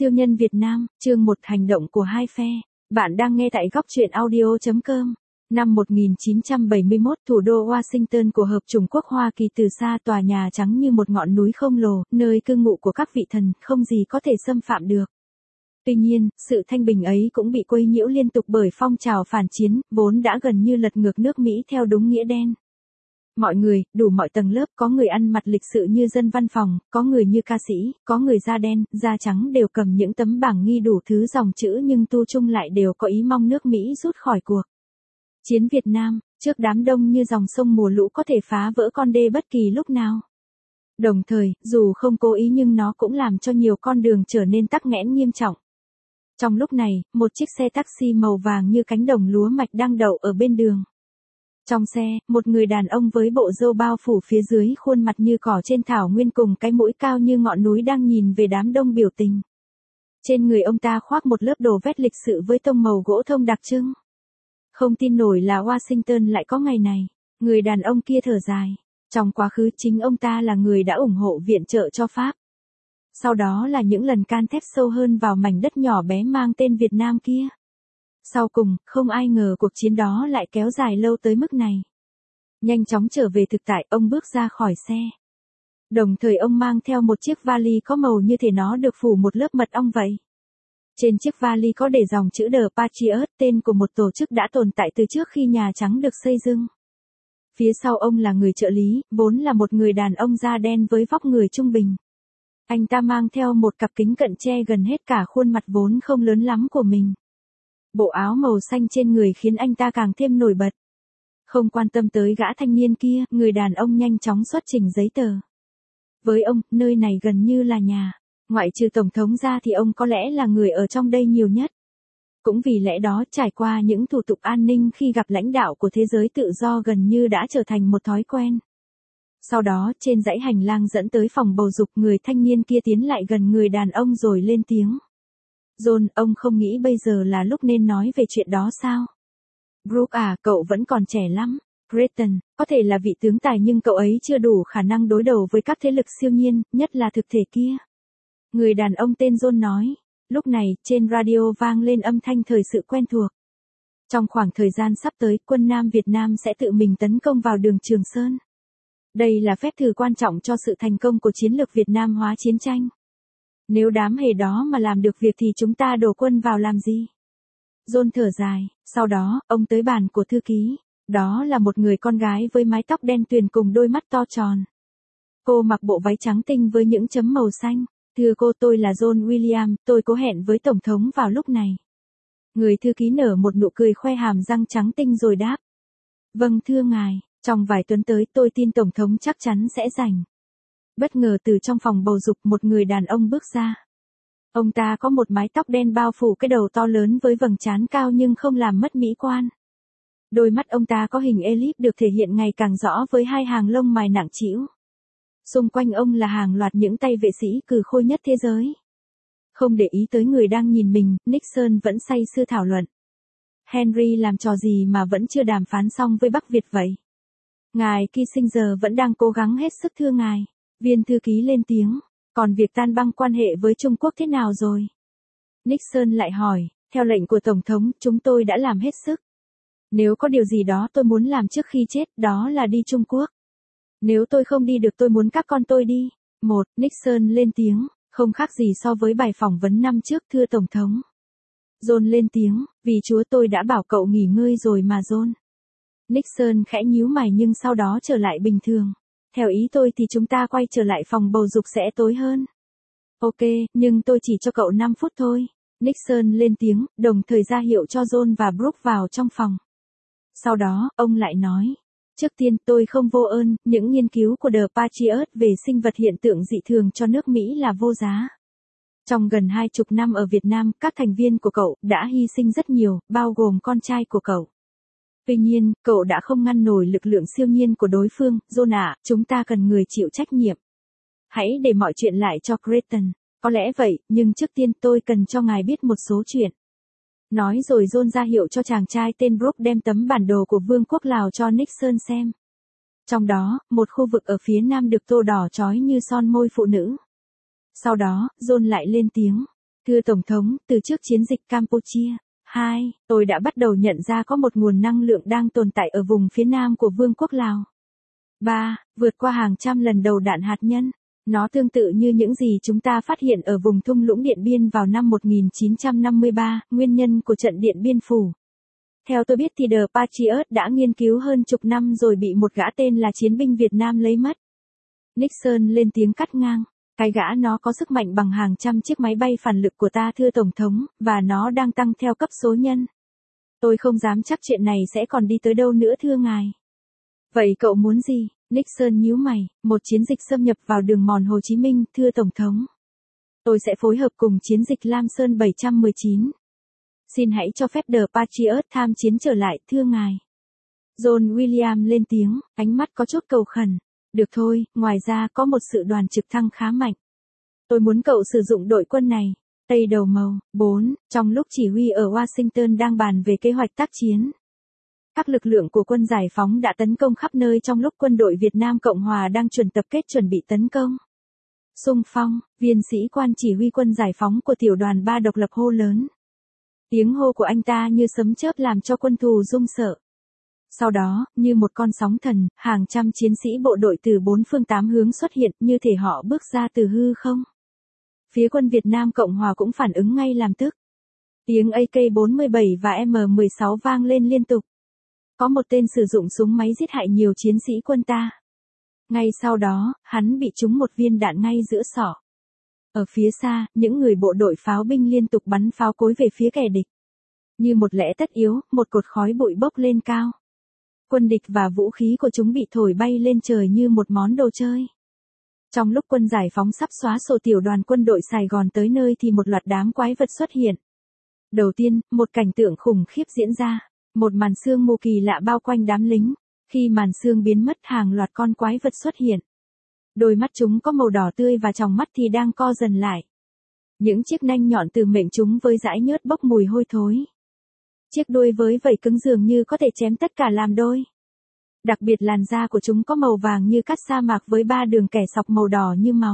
Siêu nhân Việt Nam, chương 1 hành động của hai phe. Bạn đang nghe tại góc truyện audio.com. Năm 1971, thủ đô Washington của Hợp Chủng Quốc Hoa Kỳ, từ xa tòa Nhà Trắng như một ngọn núi khổng lồ, nơi cư ngụ của các vị thần, không gì có thể xâm phạm được. Tuy nhiên, sự thanh bình ấy cũng bị quấy nhiễu liên tục bởi phong trào phản chiến, vốn đã gần như lật ngược nước Mỹ theo đúng nghĩa đen. Mọi người, đủ mọi tầng lớp, có người ăn mặc lịch sự như dân văn phòng, có người như ca sĩ, có người da đen, da trắng, đều cầm những tấm bảng ghi đủ thứ dòng chữ nhưng tu chung lại đều có ý mong nước Mỹ rút khỏi cuộc chiến Việt Nam, trước đám đông như dòng sông mùa lũ có thể phá vỡ con đê bất kỳ lúc nào. Đồng thời, dù không cố ý nhưng nó cũng làm cho nhiều con đường trở nên tắc nghẽn nghiêm trọng. Trong lúc này, một chiếc xe taxi màu vàng như cánh đồng lúa mạch đang đậu ở bên đường. Trong xe, một người đàn ông với bộ râu bao phủ phía dưới khuôn mặt như cỏ trên thảo nguyên cùng cái mũi cao như ngọn núi đang nhìn về đám đông biểu tình. Trên người ông ta khoác một lớp đồ vest lịch sự với tông màu gỗ thông đặc trưng. Không tin nổi là Washington lại có ngày này. Người đàn ông kia thở dài. Trong quá khứ chính ông ta là người đã ủng hộ viện trợ cho Pháp. Sau đó là những lần can thiệp sâu hơn vào mảnh đất nhỏ bé mang tên Việt Nam kia. Sau cùng, không ai ngờ cuộc chiến đó lại kéo dài lâu tới mức này. Nhanh chóng trở về thực tại, ông bước ra khỏi xe. Đồng thời ông mang theo một chiếc vali có màu như thể nó được phủ một lớp mật ong vậy. Trên chiếc vali có để dòng chữ The Patriot, tên của một tổ chức đã tồn tại từ trước khi Nhà Trắng được xây dựng. Phía sau ông là người trợ lý, vốn là một người đàn ông da đen với vóc người trung bình. Anh ta mang theo một cặp kính cận che gần hết cả khuôn mặt vốn không lớn lắm của mình. Bộ áo màu xanh trên người khiến anh ta càng thêm nổi bật. Không quan tâm tới gã thanh niên kia, người đàn ông nhanh chóng xuất trình giấy tờ. Với ông, nơi này gần như là nhà. Ngoại trừ Tổng thống ra thì ông có lẽ là người ở trong đây nhiều nhất. Cũng vì lẽ đó, trải qua những thủ tục an ninh khi gặp lãnh đạo của thế giới tự do gần như đã trở thành một thói quen. Sau đó, trên dãy hành lang dẫn tới phòng bầu dục, người thanh niên kia tiến lại gần người đàn ông rồi lên tiếng. John, ông không nghĩ bây giờ là lúc nên nói về chuyện đó sao? Brooke à, cậu vẫn còn trẻ lắm. Creighton, có thể là vị tướng tài nhưng cậu ấy chưa đủ khả năng đối đầu với các thế lực siêu nhiên, nhất là thực thể kia. Người đàn ông tên John nói. Lúc này, trên radio vang lên âm thanh thời sự quen thuộc. Trong khoảng thời gian sắp tới, quân Nam Việt Nam sẽ tự mình tấn công vào đường Trường Sơn. Đây là phép thử quan trọng cho sự thành công của chiến lược Việt Nam hóa chiến tranh. Nếu đám hề đó mà làm được việc thì chúng ta đổ quân vào làm gì? John thở dài, sau đó, ông tới bàn của thư ký. Đó là một người con gái với mái tóc đen tuyền cùng đôi mắt to tròn. Cô mặc bộ váy trắng tinh với những chấm màu xanh. Thưa cô, tôi là John William, tôi có hẹn với Tổng thống vào lúc này. Người thư ký nở một nụ cười khoe hàm răng trắng tinh rồi đáp. Vâng thưa ngài, trong vài tuần tới tôi tin Tổng thống chắc chắn sẽ rảnh. Bất ngờ từ trong phòng bầu dục một người đàn ông bước ra. Ông ta có một mái tóc đen bao phủ cái đầu to lớn với vầng trán cao nhưng không làm mất mỹ quan. Đôi mắt ông ta có hình elip được thể hiện ngày càng rõ với hai hàng lông mày nặng trĩu. Xung quanh ông là hàng loạt những tay vệ sĩ cừ khôi nhất thế giới. Không để ý tới người đang nhìn mình, Nixon vẫn say sưa thảo luận. Henry làm trò gì mà vẫn chưa đàm phán xong với Bắc Việt vậy? Ngài Kissinger vẫn đang cố gắng hết sức thưa ngài. Viên thư ký lên tiếng. Còn việc tan băng quan hệ với Trung Quốc thế nào rồi? Nixon lại hỏi. Theo lệnh của Tổng thống, chúng tôi đã làm hết sức. Nếu có điều gì đó tôi muốn làm trước khi chết, đó là đi Trung Quốc. Nếu tôi không đi được tôi muốn các con tôi đi. Nixon lên tiếng. Không khác gì so với bài phỏng vấn năm trước thưa Tổng thống. John lên tiếng. Vì Chúa tôi đã bảo cậu nghỉ ngơi rồi mà John. Nixon khẽ nhíu mày nhưng sau đó trở lại bình thường. Theo ý tôi thì chúng ta quay trở lại phòng bầu dục sẽ tối hơn. Ok, nhưng tôi chỉ cho cậu 5 phút thôi. Nixon lên tiếng, đồng thời ra hiệu cho John và Brooke vào trong phòng. Sau đó, ông lại nói. Trước tiên tôi không vô ơn, những nghiên cứu của The Patriot về sinh vật hiện tượng dị thường cho nước Mỹ là vô giá. Trong gần 20 năm ở Việt Nam, các thành viên của cậu đã hy sinh rất nhiều, bao gồm con trai của cậu. Tuy nhiên, cậu đã không ngăn nổi lực lượng siêu nhiên của đối phương. John ạ, chúng ta cần người chịu trách nhiệm. Hãy để mọi chuyện lại cho Creighton. Có lẽ vậy, nhưng trước tiên tôi cần cho ngài biết một số chuyện. Nói rồi John ra hiệu cho chàng trai tên Brooke đem tấm bản đồ của Vương quốc Lào cho Nixon xem. Trong đó, một khu vực ở phía nam được tô đỏ chói như son môi phụ nữ. Sau đó, John lại lên tiếng. Thưa Tổng thống, từ trước chiến dịch Campuchia 2, tôi đã bắt đầu nhận ra có một nguồn năng lượng đang tồn tại ở vùng phía nam của Vương quốc Lào. 3. Vượt qua hàng trăm lần đầu đạn hạt nhân. Nó tương tự như những gì chúng ta phát hiện ở vùng thung lũng Điện Biên vào năm 1953, nguyên nhân của trận Điện Biên Phủ. Theo tôi biết thì The Patriot đã nghiên cứu hơn chục năm rồi bị một gã tên là chiến binh Việt Nam lấy mất. Nixon lên tiếng cắt ngang. Cái gã nó có sức mạnh bằng hàng trăm chiếc máy bay phản lực của ta thưa Tổng thống, và nó đang tăng theo cấp số nhân. Tôi không dám chắc chuyện này sẽ còn đi tới đâu nữa thưa ngài. Vậy cậu muốn gì? Nixon nhíu mày, một chiến dịch xâm nhập vào đường mòn Hồ Chí Minh thưa Tổng thống. Tôi sẽ phối hợp cùng chiến dịch Lam Sơn 719. Xin hãy cho phép The Patriot tham chiến trở lại thưa ngài. John William lên tiếng, ánh mắt có chút cầu khẩn. Được thôi, ngoài ra có một sự đoàn trực thăng khá mạnh. Tôi muốn cậu sử dụng đội quân này. Tây đầu màu. 4. Trong lúc chỉ huy ở Washington đang bàn về kế hoạch tác chiến, các lực lượng của quân giải phóng đã tấn công khắp nơi trong lúc quân đội Việt Nam Cộng Hòa đang tập kết chuẩn bị tấn công. Xung phong, viên sĩ quan chỉ huy quân giải phóng của tiểu đoàn 3 độc lập hô lớn. Tiếng hô của anh ta như sấm chớp làm cho quân thù run sợ. Sau đó, như một con sóng thần, hàng trăm chiến sĩ bộ đội từ 4 phương 8 hướng xuất hiện như thể họ bước ra từ hư không. Phía quân Việt Nam Cộng Hòa cũng phản ứng ngay làm tức. Tiếng AK-47 và M16 vang lên liên tục. Có một tên sử dụng súng máy giết hại nhiều chiến sĩ quân ta. Ngay sau đó, hắn bị trúng một viên đạn ngay giữa sọ. Ở phía xa, những người bộ đội pháo binh liên tục bắn pháo cối về phía kẻ địch. Như một lẽ tất yếu, một cột khói bụi bốc lên cao. Quân địch và vũ khí của chúng bị thổi bay lên trời như một món đồ chơi. Trong lúc quân giải phóng sắp xóa sổ tiểu đoàn quân đội Sài Gòn tới nơi thì một loạt đám quái vật xuất hiện. Đầu tiên, một cảnh tượng khủng khiếp diễn ra. Một màn sương mù kỳ lạ bao quanh đám lính. Khi màn sương biến mất, hàng loạt con quái vật xuất hiện. Đôi mắt chúng có màu đỏ tươi và tròng mắt thì đang co dần lại. Những chiếc nanh nhọn từ miệng chúng với dãi nhớt bốc mùi hôi thối. Chiếc đuôi với vảy cứng dường như có thể chém tất cả làm đôi. Đặc biệt làn da của chúng có màu vàng như cát sa mạc với 3 đường kẻ sọc màu đỏ như máu.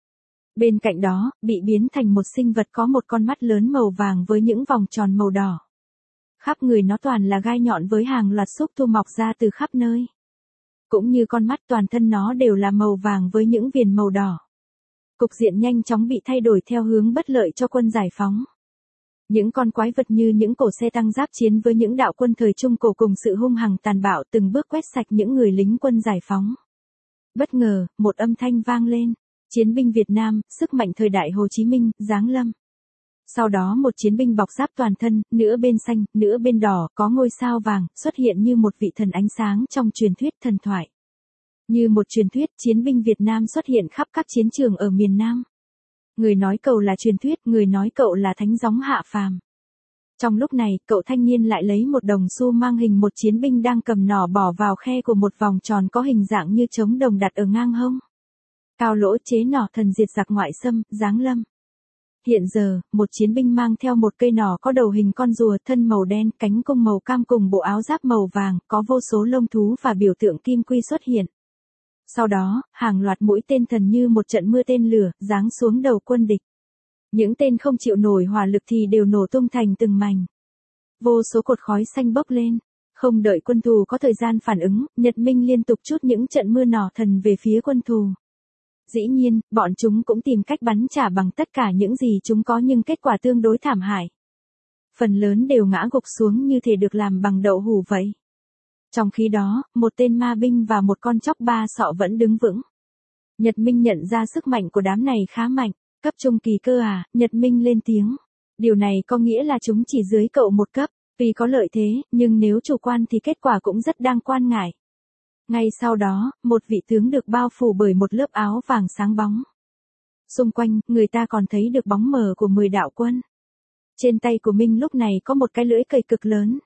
Bên cạnh đó, bị biến thành một sinh vật có một con mắt lớn màu vàng với những vòng tròn màu đỏ. Khắp người nó toàn là gai nhọn với hàng loạt xúc tu mọc ra từ khắp nơi. Cũng như con mắt, toàn thân nó đều là màu vàng với những viền màu đỏ. Cục diện nhanh chóng bị thay đổi theo hướng bất lợi cho quân giải phóng. Những con quái vật như những cổ xe tăng giáp chiến với những đạo quân thời Trung Cổ cùng sự hung hăng tàn bạo từng bước quét sạch những người lính quân giải phóng. Bất ngờ, một âm thanh vang lên. Chiến binh Việt Nam, sức mạnh thời đại Hồ Chí Minh, giáng lâm. Sau đó một chiến binh bọc giáp toàn thân, nửa bên xanh, nửa bên đỏ, có ngôi sao vàng, xuất hiện như một vị thần ánh sáng trong truyền thuyết thần thoại. Như một truyền thuyết, chiến binh Việt Nam xuất hiện khắp các chiến trường ở miền Nam. Người nói cậu là truyền thuyết, người nói cậu là thánh gióng hạ phàm. Trong lúc này, cậu thanh niên lại lấy một đồng xu mang hình một chiến binh đang cầm nỏ bỏ vào khe của một vòng tròn có hình dạng như trống đồng đặt ở ngang hông. Cao lỗ chế nỏ thần diệt giặc ngoại xâm, giáng lâm. Hiện giờ, một chiến binh mang theo một cây nỏ có đầu hình con rùa, thân màu đen, cánh cung màu cam cùng bộ áo giáp màu vàng, có vô số lông thú và biểu tượng kim quy xuất hiện. Sau đó, hàng loạt mũi tên thần như một trận mưa tên lửa, giáng xuống đầu quân địch. Những tên không chịu nổi hỏa lực thì đều nổ tung thành từng mảnh. Vô số cột khói xanh bốc lên. Không đợi quân thù có thời gian phản ứng, Nhật Minh liên tục trút những trận mưa nỏ thần về phía quân thù. Dĩ nhiên, bọn chúng cũng tìm cách bắn trả bằng tất cả những gì chúng có nhưng kết quả tương đối thảm hại. Phần lớn đều ngã gục xuống như thể được làm bằng đậu hũ vậy. Trong khi đó, một tên ma binh và một con chóc ba sọ vẫn đứng vững. Nhật Minh nhận ra sức mạnh của đám này khá mạnh. Cấp trung kỳ cơ à, Nhật Minh lên tiếng. Điều này có nghĩa là chúng chỉ dưới cậu một cấp, vì có lợi thế, nhưng nếu chủ quan thì kết quả cũng rất đáng quan ngại. Ngay sau đó, một vị tướng được bao phủ bởi một lớp áo vàng sáng bóng. Xung quanh, người ta còn thấy được bóng mờ của 10 đạo quân. Trên tay của Minh lúc này có một cái lưỡi cày cực lớn.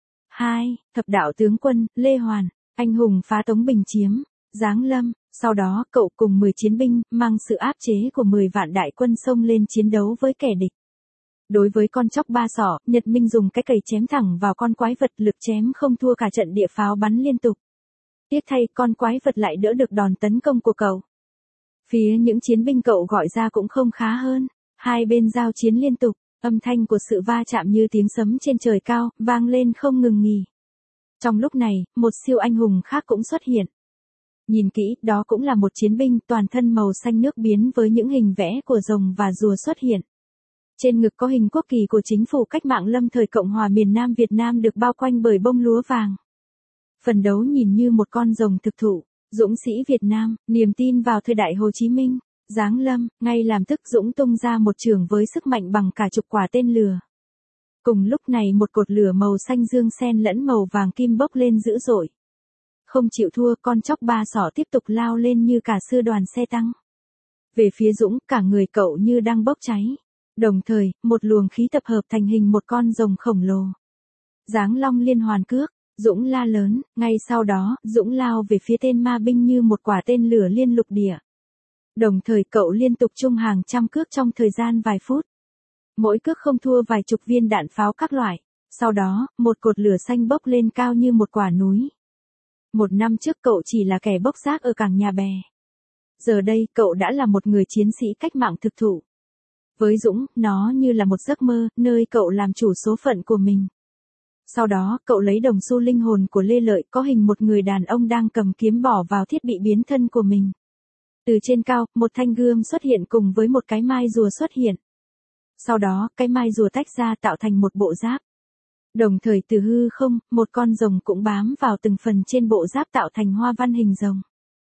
2. Thập đạo tướng quân, Lê Hoàn, anh hùng phá Tống Bình chiếm, giáng lâm. Sau đó, cậu cùng 10 chiến binh, mang sự áp chế của 10 vạn đại quân xông lên chiến đấu với kẻ địch. Đối với con chóc ba sọ, Nhật Minh dùng cái cày chém thẳng vào con quái vật, lực chém không thua cả trận địa pháo bắn liên tục. Tiếc thay, con quái vật lại đỡ được đòn tấn công của cậu. Phía những chiến binh cậu gọi ra cũng không khá hơn. Hai bên giao chiến liên tục, âm thanh của sự va chạm như tiếng sấm trên trời cao, vang lên không ngừng nghỉ. Trong lúc này, một siêu anh hùng khác cũng xuất hiện. Nhìn kỹ, đó cũng là một chiến binh toàn thân màu xanh nước biếc với những hình vẽ của rồng và rùa xuất hiện. Trên ngực có hình quốc kỳ của chính phủ cách mạng lâm thời Cộng hòa miền Nam Việt Nam được bao quanh bởi bông lúa vàng. Phần đấu nhìn như một con rồng thực thụ, dũng sĩ Việt Nam, niềm tin vào thời đại Hồ Chí Minh, giáng lâm, ngay làm tức dũng tung ra một chưởng với sức mạnh bằng cả chục quả tên lửa. Cùng lúc này một cột lửa màu xanh dương xen lẫn màu vàng kim bốc lên dữ dội. Không chịu thua, con chóc ba sỏ tiếp tục lao lên như cả sư đoàn xe tăng. Về phía Dũng, cả người cậu như đang bốc cháy. Đồng thời, một luồng khí tập hợp thành hình một con rồng khổng lồ. Giáng long liên hoàn cước, Dũng la lớn, ngay sau đó, Dũng lao về phía tên ma binh như một quả tên lửa liên lục địa. Đồng thời cậu liên tục trung hàng trăm cước trong thời gian vài phút. Mỗi cước không thua vài chục viên đạn pháo các loại. Sau đó, một cột lửa xanh bốc lên cao như một quả núi. Một năm trước cậu chỉ là kẻ bốc rác ở cảng Nhà Bè. Giờ đây cậu đã là một người chiến sĩ cách mạng thực thụ. Với Dũng, nó như là một giấc mơ, nơi cậu làm chủ số phận của mình. Sau đó, cậu lấy đồng xu linh hồn của Lê Lợi có hình một người đàn ông đang cầm kiếm bỏ vào thiết bị biến thân của mình. Từ trên cao, một thanh gươm xuất hiện cùng với một cái mai rùa xuất hiện. Sau đó, cái mai rùa tách ra tạo thành một bộ giáp. Đồng thời từ hư không, một con rồng cũng bám vào từng phần trên bộ giáp tạo thành hoa văn hình rồng.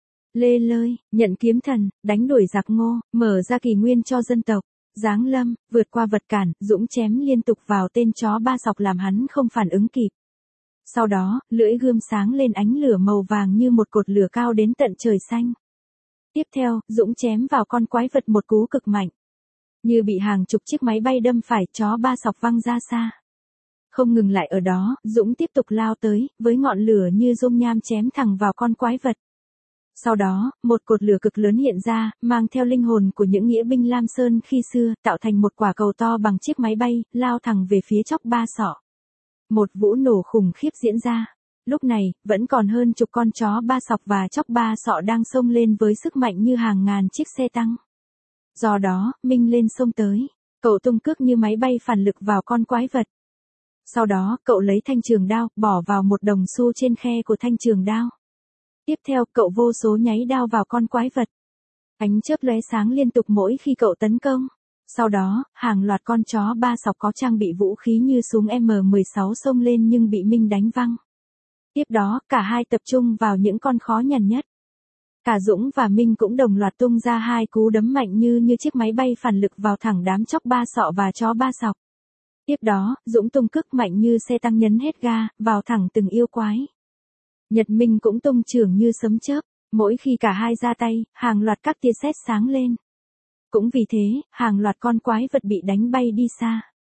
Lê Lợi, nhận kiếm thần, đánh đuổi giặc Ngô, mở ra kỷ nguyên cho dân tộc. Giáng lâm, vượt qua vật cản, Dũng chém liên tục vào tên chó ba sọc làm hắn không phản ứng kịp. Sau đó, lưỡi gươm sáng lên ánh lửa màu vàng như một cột lửa cao đến tận trời xanh. Tiếp theo, Dũng chém vào con quái vật một cú cực mạnh. Như bị hàng chục chiếc máy bay đâm phải, chó ba sọc văng ra xa. Không ngừng lại ở đó, Dũng tiếp tục lao tới, với ngọn lửa như dung nham chém thẳng vào con quái vật. Sau đó, một cột lửa cực lớn hiện ra, mang theo linh hồn của những nghĩa binh Lam Sơn khi xưa, tạo thành một quả cầu to bằng chiếc máy bay, lao thẳng về phía chóc ba sọ. Một vụ nổ khủng khiếp diễn ra. Lúc này, vẫn còn hơn chục con chó ba sọc và chóc ba sọ đang xông lên với sức mạnh như hàng ngàn chiếc xe tăng. Do đó, Minh lên xông tới. Cậu tung cước như máy bay phản lực vào con quái vật. Sau đó, cậu lấy thanh trường đao, bỏ vào một đồng xu trên khe của thanh trường đao. Tiếp theo, cậu vô số nháy đao vào con quái vật. Ánh chớp lóe sáng liên tục mỗi khi cậu tấn công. Sau đó, hàng loạt con chó ba sọc có trang bị vũ khí như súng M16 xông lên nhưng bị Minh đánh văng. Tiếp đó, cả hai tập trung vào những con khó nhằn nhất. Cả Dũng và Minh cũng đồng loạt tung ra hai cú đấm mạnh như chiếc máy bay phản lực vào thẳng đám chóc ba sọ và chó ba sọc. Tiếp đó, Dũng tung cước mạnh như xe tăng nhấn hết ga, vào thẳng từng yêu quái. Nhật Minh cũng tung chưởng như sấm chớp, mỗi khi cả hai ra tay, hàng loạt các tia sét sáng lên. Cũng vì thế, hàng loạt con quái vật bị đánh bay đi xa.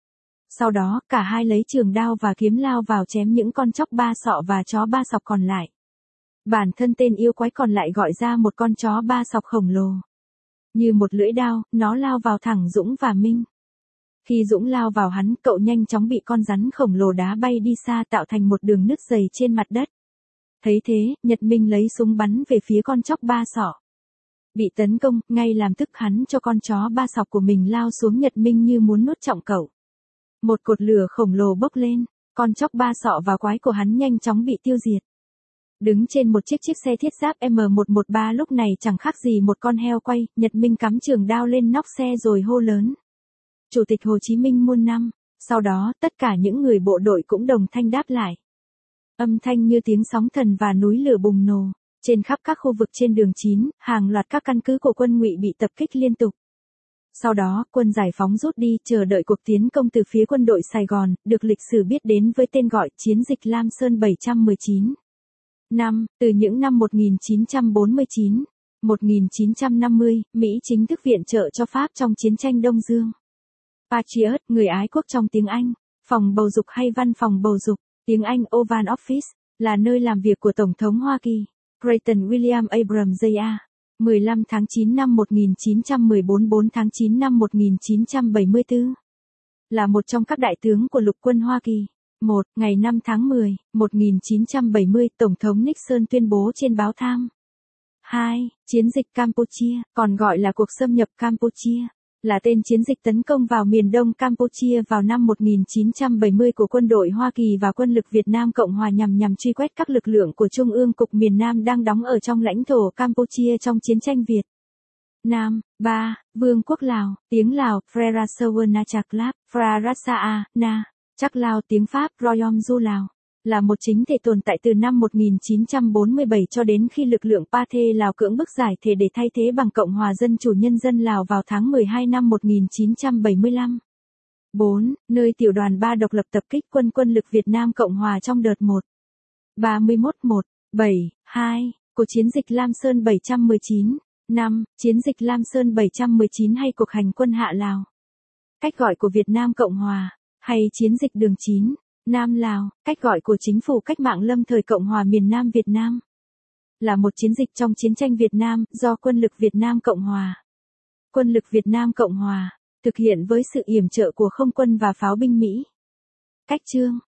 Sau đó, cả hai lấy trường đao và kiếm lao vào chém những con chóc ba sọ và chó ba sọc còn lại. Bản thân tên yêu quái còn lại gọi ra một con chó ba sọc khổng lồ. Như một lưỡi đao, nó lao vào thẳng Dũng và Minh. Khi Dũng lao vào hắn, cậu nhanh chóng bị con rắn khổng lồ đá bay đi xa tạo thành một đường nứt dày trên mặt đất. Thấy thế, Nhật Minh lấy súng bắn về phía con chóc ba sọ. Bị tấn công, ngay làm tức hắn cho con chó ba sọc của mình lao xuống Nhật Minh như muốn nuốt trọn cậu. Một cột lửa khổng lồ bốc lên, con chóc ba sọ và quái của hắn nhanh chóng bị tiêu diệt. Đứng trên một chiếc xe thiết giáp M113 lúc này chẳng khác gì một con heo quay, Nhật Minh cắm trường đao lên nóc xe rồi hô lớn. Chủ tịch Hồ Chí Minh muôn năm, sau đó tất cả những người bộ đội cũng đồng thanh đáp lại. Âm thanh như tiếng sóng thần và núi lửa bùng nổ. Trên khắp các khu vực trên đường 9, hàng loạt các căn cứ của quân Ngụy bị tập kích liên tục. Sau đó, quân giải phóng rút đi, chờ đợi cuộc tiến công từ phía quân đội Sài Gòn, được lịch sử biết đến với tên gọi Chiến dịch Lam Sơn 719. Từ những năm 1949, 1950, Mỹ chính thức viện trợ cho Pháp trong chiến tranh Đông Dương. Patriot, người ái quốc trong tiếng Anh, phòng bầu dục hay văn phòng bầu dục, tiếng Anh Oval Office, là nơi làm việc của Tổng thống Hoa Kỳ, Creighton William Abrams Jr. 15 tháng 9 năm 1914 4 tháng 9 năm 1974. Là một trong các đại tướng của lục quân Hoa Kỳ. 1. Ngày 5 tháng 10, 1970, Tổng thống Nixon tuyên bố trên báo Time. 2. Chiến dịch Campuchia, còn gọi là cuộc xâm nhập Campuchia, là tên chiến dịch tấn công vào miền đông Campuchia vào năm 1970 của quân đội Hoa Kỳ và quân lực Việt Nam Cộng Hòa nhằm truy quét các lực lượng của Trung ương Cục miền Nam đang đóng ở trong lãnh thổ Campuchia trong chiến tranh Việt Nam. 3. Vương quốc Lào, tiếng Lào, Frera Sawanachaklat, Frarasa Na, Chắc Lao, tiếng Pháp, Royaume du Lào, là một chính thể tồn tại từ năm 1947 cho đến khi lực lượng Pathe Lào cưỡng bức giải thể để thay thế bằng Cộng hòa Dân chủ Nhân dân Lào vào tháng 12 năm 1975. 4. Nơi tiểu đoàn 3 độc lập tập kích quân lực Việt Nam Cộng hòa trong đợt 1. 31-1-7-2 của chiến dịch Lam Sơn 719. 5. Chiến dịch Lam Sơn 719 hay cuộc hành quân Hạ Lào. Cách gọi của Việt Nam Cộng hòa, hay chiến dịch Đường 9, Nam Lào, cách gọi của chính phủ cách mạng lâm thời Cộng hòa miền Nam Việt Nam, là một chiến dịch trong chiến tranh Việt Nam do quân lực Việt Nam Cộng hòa. Quân lực Việt Nam Cộng hòa thực hiện với sự yểm trợ của không quân và pháo binh Mỹ. Cách chương